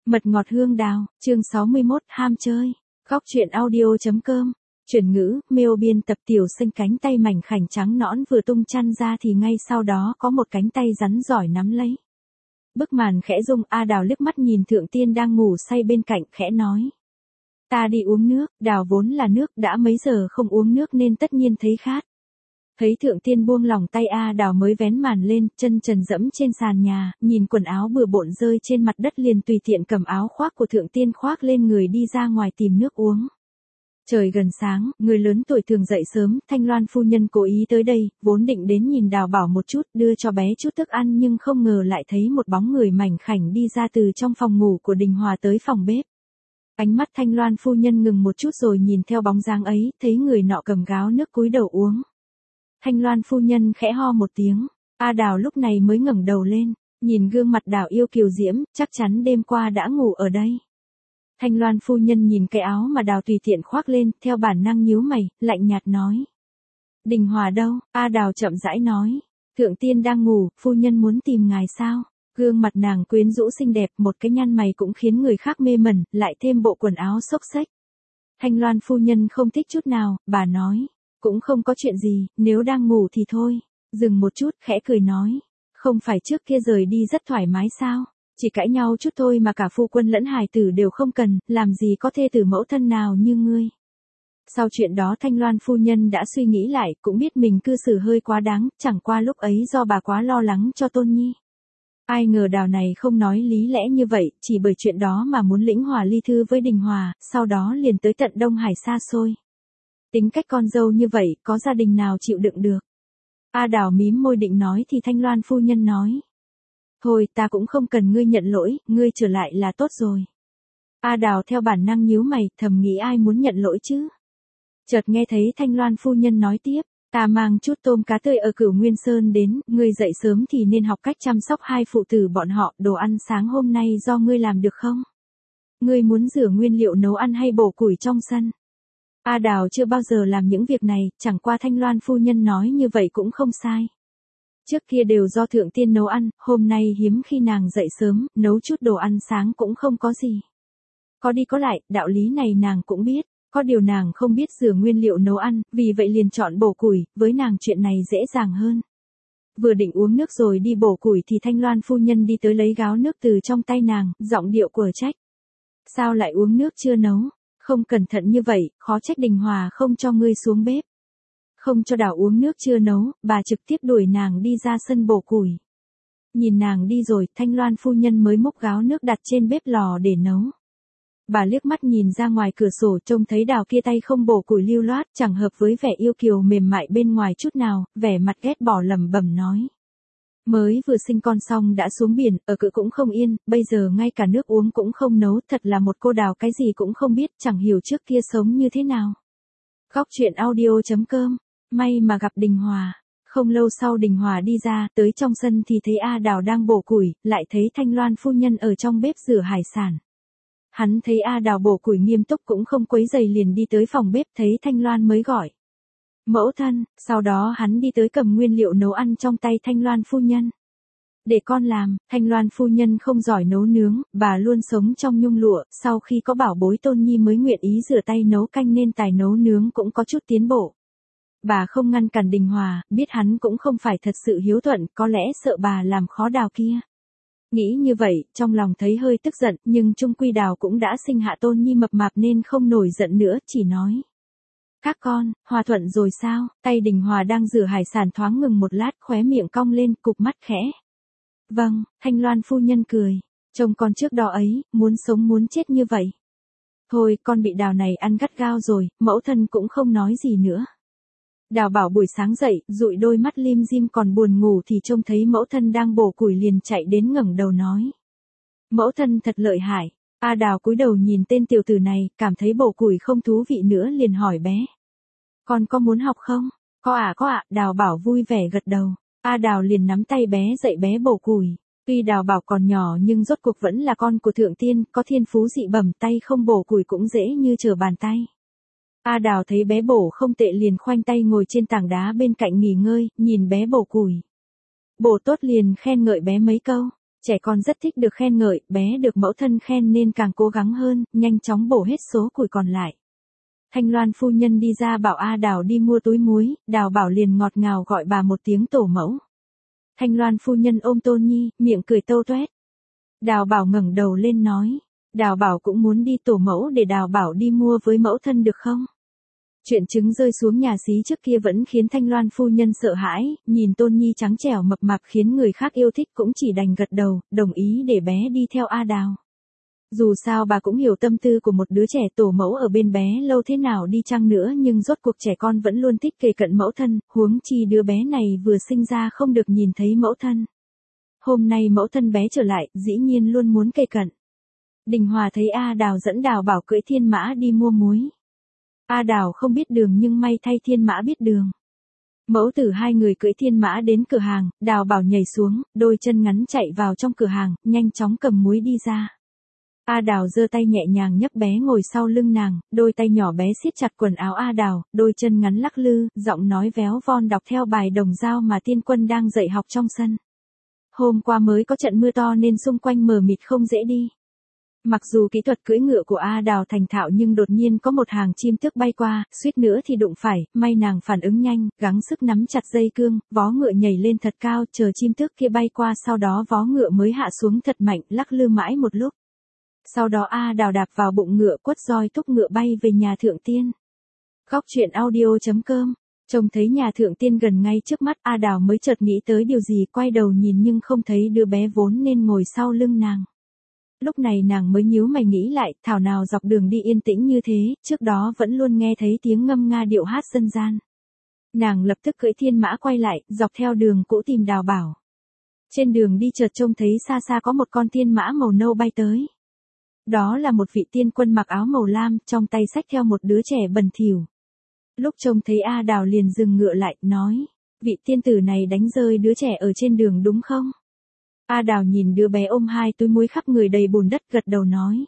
Mật ngọt hương đào, chương 61, ham chơi. Góc truyện audio.com. Chuyển ngữ, Miêu biên tập tiểu sinh cánh tay mảnh khảnh trắng nõn vừa tung chăn ra thì ngay sau đó có một cánh tay rắn giỏi nắm lấy. Bức màn khẽ rung, A Đào liếc mắt nhìn Thượng Tiên đang ngủ say bên cạnh khẽ nói. Ta đi uống nước, Đào vốn là nước, đã mấy giờ không uống nước nên tất nhiên thấy khát. Thấy Thượng Tiên buông lỏng tay A Đào mới vén màn lên, chân trần dẫm trên sàn nhà, nhìn quần áo bừa bộn rơi trên mặt đất liền tùy tiện cầm áo khoác của Thượng Tiên khoác lên người đi ra ngoài tìm nước uống. Trời gần sáng, người lớn tuổi thường dậy sớm, Thanh Loan phu nhân cố ý tới đây, vốn định đến nhìn Đào Bảo một chút, đưa cho bé chút thức ăn nhưng không ngờ lại thấy một bóng người mảnh khảnh đi ra từ trong phòng ngủ của Đình Hòa tới phòng bếp. Ánh mắt Thanh Loan phu nhân ngừng một chút rồi nhìn theo bóng dáng ấy, thấy người nọ cầm gáo nước cúi đầu uống. Thanh Loan phu nhân khẽ ho một tiếng, A Đào lúc này mới ngẩng đầu lên, nhìn gương mặt Đào yêu kiều diễm, chắc chắn đêm qua đã ngủ ở đây. Thanh Loan phu nhân nhìn cái áo mà Đào tùy tiện khoác lên, theo bản năng nhíu mày, lạnh nhạt nói. Đình Hòa đâu? A Đào chậm rãi nói. Thượng Tiên đang ngủ, phu nhân muốn tìm ngài sao? Gương mặt nàng quyến rũ xinh đẹp, một cái nhăn mày cũng khiến người khác mê mẩn, lại thêm bộ quần áo xốc xếch. Thanh Loan phu nhân không thích chút nào, bà nói. Cũng không có chuyện gì, nếu đang ngủ thì thôi. Dừng một chút, khẽ cười nói. Không phải trước kia rời đi rất thoải mái sao? Chỉ cãi nhau chút thôi mà cả phu quân lẫn hài tử đều không cần, làm gì có thê tử mẫu thân nào như ngươi. Sau chuyện đó Thanh Loan phu nhân đã suy nghĩ lại, cũng biết mình cư xử hơi quá đáng, chẳng qua lúc ấy do bà quá lo lắng cho Tôn Nhi. Ai ngờ Đào này không nói lý lẽ như vậy, chỉ bởi chuyện đó mà muốn lĩnh hòa ly thư với Đình Hòa, sau đó liền tới tận Đông Hải xa xôi. Tính cách con dâu như vậy, có gia đình nào chịu đựng được. A Đào mím môi định nói thì Thanh Loan phu nhân nói. Thôi ta cũng không cần ngươi nhận lỗi, ngươi trở lại là tốt rồi. A Đào theo bản năng nhíu mày, thầm nghĩ ai muốn nhận lỗi chứ. Chợt nghe thấy Thanh Loan phu nhân nói tiếp, ta mang chút tôm cá tươi ở Cửu Nguyên Sơn đến, ngươi dậy sớm thì nên học cách chăm sóc hai phụ tử bọn họ, đồ ăn sáng hôm nay do ngươi làm được không? Ngươi muốn rửa nguyên liệu nấu ăn hay bổ củi trong sân? A Đào chưa bao giờ làm những việc này, chẳng qua Thanh Loan phu nhân nói như vậy cũng không sai. Trước kia đều do Thượng Tiên nấu ăn, hôm nay hiếm khi nàng dậy sớm, nấu chút đồ ăn sáng cũng không có gì. Có đi có lại, đạo lý này nàng cũng biết, có điều nàng không biết rửa nguyên liệu nấu ăn, vì vậy liền chọn bổ củi, với nàng chuyện này dễ dàng hơn. Vừa định uống nước rồi đi bổ củi thì Thanh Loan phu nhân đi tới lấy gáo nước từ trong tay nàng, giọng điệu quở trách. Sao lại uống nước chưa nấu? Không cẩn thận như vậy, khó trách Đình Hòa không cho ngươi xuống bếp. Không cho Đào uống nước chưa nấu, bà trực tiếp đuổi nàng đi ra sân bổ củi. Nhìn nàng đi rồi, Thanh Loan phu nhân mới múc gáo nước đặt trên bếp lò để nấu. Bà liếc mắt nhìn ra ngoài cửa sổ trông thấy Đào kia tay không bổ củi lưu loát, chẳng hợp với vẻ yêu kiều mềm mại bên ngoài chút nào, vẻ mặt ghét bỏ lẩm bẩm nói. Mới vừa sinh con xong đã xuống biển, ở cự cũng không yên, bây giờ ngay cả nước uống cũng không nấu, thật là một cô Đào cái gì cũng không biết, chẳng hiểu trước kia sống như thế nào. Góc truyện audio.com. May mà gặp Đình Hòa. Không lâu sau Đình Hòa đi ra, tới trong sân thì thấy A Đào đang bổ củi, lại thấy Thanh Loan phu nhân ở trong bếp rửa hải sản. Hắn thấy A Đào bổ củi nghiêm túc cũng không quấy rầy liền đi tới phòng bếp thấy Thanh Loan mới gọi. Mẫu thân, sau đó hắn đi tới cầm nguyên liệu nấu ăn trong tay Thanh Loan phu nhân. Để con làm, Thanh Loan phu nhân không giỏi nấu nướng, bà luôn sống trong nhung lụa, sau khi có bảo bối Tôn Nhi mới nguyện ý rửa tay nấu canh nên tài nấu nướng cũng có chút tiến bộ. Bà không ngăn cản Đình Hòa, biết hắn cũng không phải thật sự hiếu thuận, có lẽ sợ bà làm khó Đào kia. Nghĩ như vậy, trong lòng thấy hơi tức giận, nhưng chung quy Đào cũng đã sinh hạ Tôn Nhi mập mạp nên không nổi giận nữa, chỉ nói. Các con, hòa thuận rồi sao? Tay Đình Hòa đang rửa hải sản thoáng ngừng một lát, khóe miệng cong lên, cụp mắt khẽ. Vâng, Thanh Loan phu nhân cười. Chồng con trước đó ấy, muốn sống muốn chết như vậy. Thôi, con bị Đào này ăn gắt gao rồi, mẫu thân cũng không nói gì nữa. Đào Bảo buổi sáng dậy, dụi đôi mắt lim dim còn buồn ngủ thì trông thấy mẫu thân đang bổ củi liền chạy đến ngẩng đầu nói. Mẫu thân thật lợi hại. A Đào cúi đầu nhìn tên tiểu tử này, cảm thấy bổ củi không thú vị nữa liền hỏi bé. Con có muốn học không? Có ạ, Đào Bảo vui vẻ gật đầu. A Đào liền nắm tay bé dạy bé bổ củi. Tuy Đào Bảo còn nhỏ nhưng rốt cuộc vẫn là con của Thượng Tiên, có thiên phú dị bẩm, tay không bổ củi cũng dễ như trở bàn tay. A Đào thấy bé bổ không tệ liền khoanh tay ngồi trên tảng đá bên cạnh nghỉ ngơi, nhìn bé bổ củi. Bổ tốt liền khen ngợi bé mấy câu. Trẻ con rất thích được khen ngợi, bé được mẫu thân khen nên càng cố gắng hơn, nhanh chóng bổ hết số củi còn lại. Thanh Loan phu nhân đi ra bảo A Đào đi mua túi muối, Đào Bảo liền ngọt ngào gọi bà một tiếng tổ mẫu. Thanh Loan phu nhân ôm Tôn Nhi, miệng cười tâu toét. Đào Bảo ngẩng đầu lên nói, Đào Bảo cũng muốn đi tổ mẫu để Đào Bảo đi mua với mẫu thân được không? Chuyện trứng rơi xuống nhà xí trước kia vẫn khiến Thanh Loan phu nhân sợ hãi, nhìn Tôn Nhi trắng trẻo mập mạp khiến người khác yêu thích cũng chỉ đành gật đầu, đồng ý để bé đi theo A Đào. Dù sao bà cũng hiểu tâm tư của một đứa trẻ, tổ mẫu ở bên bé lâu thế nào đi chăng nữa nhưng rốt cuộc trẻ con vẫn luôn thích kề cận mẫu thân, huống chi đứa bé này vừa sinh ra không được nhìn thấy mẫu thân. Hôm nay mẫu thân bé trở lại, dĩ nhiên luôn muốn kề cận. Đình Hòa thấy A Đào dẫn Đào Bảo cưỡi thiên mã đi mua muối. A Đào không biết đường nhưng may thay thiên mã biết đường. Mẫu tử hai người cưỡi thiên mã đến cửa hàng, Đào Bảo nhảy xuống, đôi chân ngắn chạy vào trong cửa hàng, nhanh chóng cầm muối đi ra. A Đào giơ tay nhẹ nhàng nhấc bé ngồi sau lưng nàng, đôi tay nhỏ bé siết chặt quần áo A Đào, đôi chân ngắn lắc lư, giọng nói véo von đọc theo bài đồng dao mà tiên quân đang dạy học trong sân. Hôm qua mới có trận mưa to nên xung quanh mờ mịt không dễ đi. Mặc dù kỹ thuật cưỡi ngựa của A Đào thành thạo nhưng đột nhiên có một hàng chim tước bay qua, suýt nữa thì đụng phải, may nàng phản ứng nhanh, gắng sức nắm chặt dây cương, vó ngựa nhảy lên thật cao, chờ chim tước kia bay qua sau đó vó ngựa mới hạ xuống thật mạnh, lắc lư mãi một lúc. Sau đó A Đào đạp vào bụng ngựa quất roi thúc ngựa bay về nhà thượng tiên. Góc truyện audio.com. Trông thấy nhà thượng tiên gần ngay trước mắt, A Đào mới chợt nghĩ tới điều gì, quay đầu nhìn nhưng không thấy đứa bé vốn nên ngồi sau lưng nàng. Lúc này nàng mới nhíu mày nghĩ lại, thảo nào dọc đường đi yên tĩnh như thế, trước đó vẫn luôn nghe thấy tiếng ngâm nga điệu hát dân gian. Nàng lập tức cưỡi thiên mã quay lại, dọc theo đường cũ tìm Đào Bảo. Trên đường đi chợt trông thấy xa xa có một con thiên mã màu nâu bay tới. Đó là một vị tiên quân mặc áo màu lam, trong tay xách theo một đứa trẻ bẩn thỉu. Lúc trông thấy A Đào liền dừng ngựa lại, nói, vị tiên tử này đánh rơi đứa trẻ ở trên đường đúng không? A Đào nhìn đứa bé ôm hai túi muối khắp người đầy bùn đất gật đầu nói.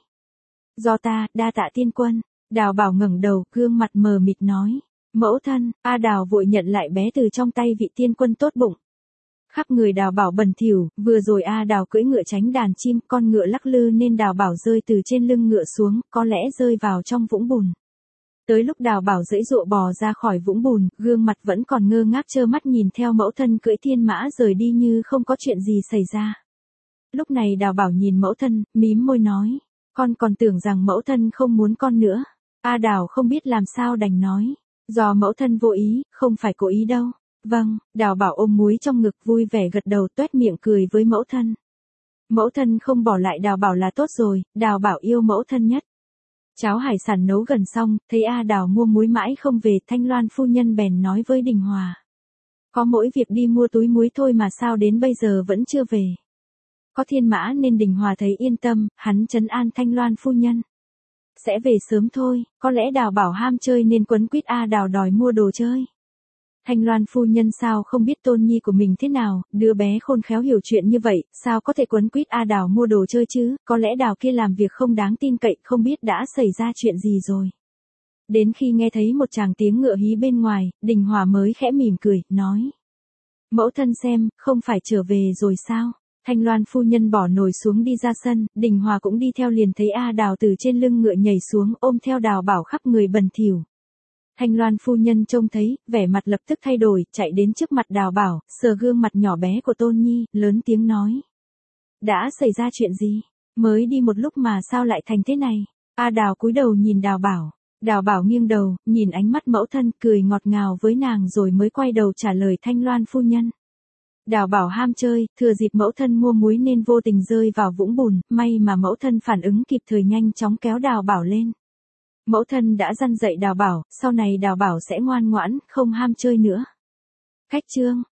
Do ta, đa tạ tiên quân. Đào Bảo ngẩng đầu, gương mặt mờ mịt nói. Mẫu thân, A Đào vội nhận lại bé từ trong tay vị tiên quân tốt bụng. Khắp người Đào Bảo bẩn thỉu, vừa rồi A Đào cưỡi ngựa tránh đàn chim, con ngựa lắc lư nên Đào Bảo rơi từ trên lưng ngựa xuống, có lẽ rơi vào trong vũng bùn. Tới lúc Đào Bảo giãy giụa bò ra khỏi vũng bùn, gương mặt vẫn còn ngơ ngác trơ mắt nhìn theo mẫu thân cưỡi thiên mã rời đi như không có chuyện gì xảy ra. Lúc này Đào Bảo nhìn mẫu thân, mím môi nói, con còn tưởng rằng mẫu thân không muốn con nữa. A Đào không biết làm sao đành nói, do mẫu thân vô ý, không phải cố ý đâu. Vâng, Đào Bảo ôm muối trong ngực vui vẻ gật đầu toét miệng cười với mẫu thân. Mẫu thân không bỏ lại Đào Bảo là tốt rồi, Đào Bảo yêu mẫu thân nhất. Cháo hải sản nấu gần xong, thấy A Đào mua muối mãi không về, Thanh Loan phu nhân bèn nói với Đình Hòa. Có mỗi việc đi mua túi muối thôi mà sao đến bây giờ vẫn chưa về. Có thiên mã nên Đình Hòa thấy yên tâm, hắn trấn an Thanh Loan phu nhân. Sẽ về sớm thôi, có lẽ Đào Bảo ham chơi nên quấn quýt A Đào đòi mua đồ chơi. Thanh Loan phu nhân sao không biết Tôn Nhi của mình thế nào, đứa bé khôn khéo hiểu chuyện như vậy, sao có thể quấn quýt A Đào mua đồ chơi chứ, có lẽ Đào kia làm việc không đáng tin cậy, không biết đã xảy ra chuyện gì rồi. Đến khi nghe thấy một tràng tiếng ngựa hí bên ngoài, Đình Hòa mới khẽ mỉm cười, nói. Mẫu thân xem, không phải trở về rồi sao? Thanh Loan phu nhân bỏ nồi xuống đi ra sân, Đình Hòa cũng đi theo liền thấy A Đào từ trên lưng ngựa nhảy xuống ôm theo Đào Bảo khắp người bẩn thỉu. Thanh Loan phu nhân trông thấy, vẻ mặt lập tức thay đổi, chạy đến trước mặt Đào Bảo, sờ gương mặt nhỏ bé của Tôn Nhi, lớn tiếng nói. Đã xảy ra chuyện gì? Mới đi một lúc mà sao lại thành thế này? A Đào cúi đầu nhìn Đào Bảo. Đào Bảo nghiêng đầu, nhìn ánh mắt mẫu thân, cười ngọt ngào với nàng rồi mới quay đầu trả lời Thanh Loan phu nhân. Đào Bảo ham chơi, thừa dịp mẫu thân mua muối nên vô tình rơi vào vũng bùn, may mà mẫu thân phản ứng kịp thời nhanh chóng kéo Đào Bảo lên. Mẫu thân đã răn dạy Đào Bảo, sau này Đào Bảo sẽ ngoan ngoãn, không ham chơi nữa. Khách chương.